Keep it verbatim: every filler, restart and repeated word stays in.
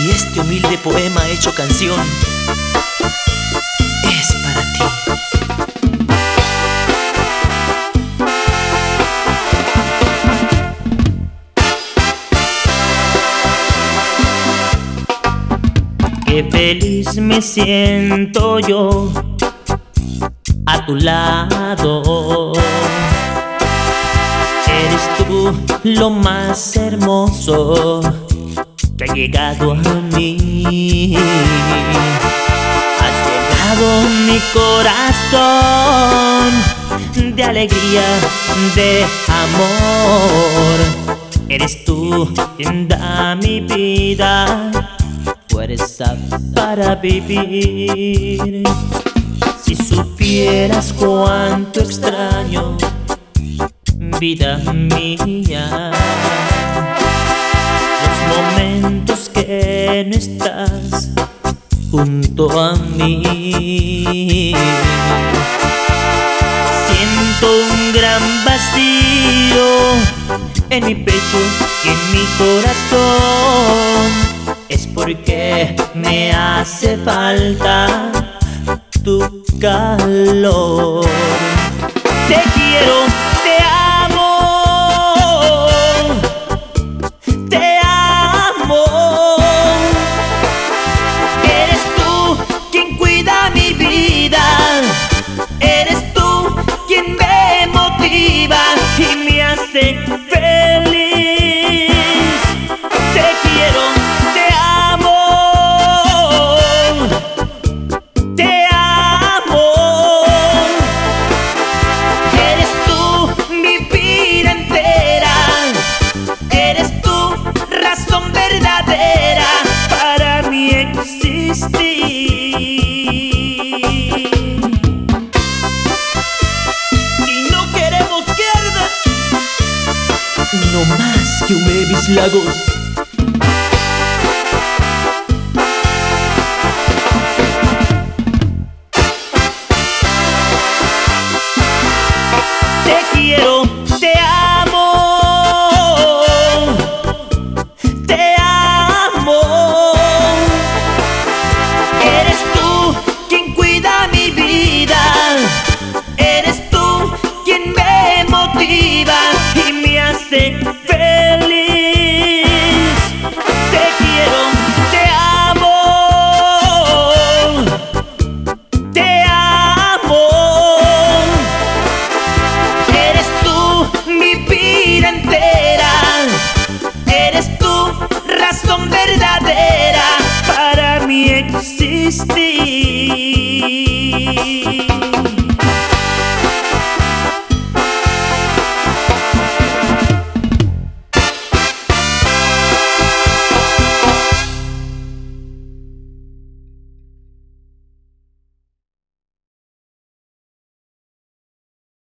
Y este humilde poema hecho canción es para ti. Qué feliz me siento yo a tu lado. Eres tú lo más hermoso que ha llegado a mí. Has llenado mi corazón de alegría, de amor. Eres tú quien da mi vida fuerza para vivir. Si supieras cuánto extraño, vida mía, los momentos que no estás junto a mí. Siento un gran vacío en mi pecho y en mi corazón. Es porque me hace falta tu calor. Te quiero, te amo, te amo. Eres tú quien cuida mi vida. Eres tú quien me motiva y me hace feliz. Te quiero, te amo, te amo. Eres tú mi vida entera. Eres tú razón verdadera para mi existir. Y no queremos que arda, no más que humee mis lagos. Te quiero, te amo, te amo. Eres tú quien cuida mi vida. Eres tú quien me motiva y me hace feliz. Te quiero, te amo, te amo. Eres tú mi vida entera. Eres tú razón verdadera para mi existir.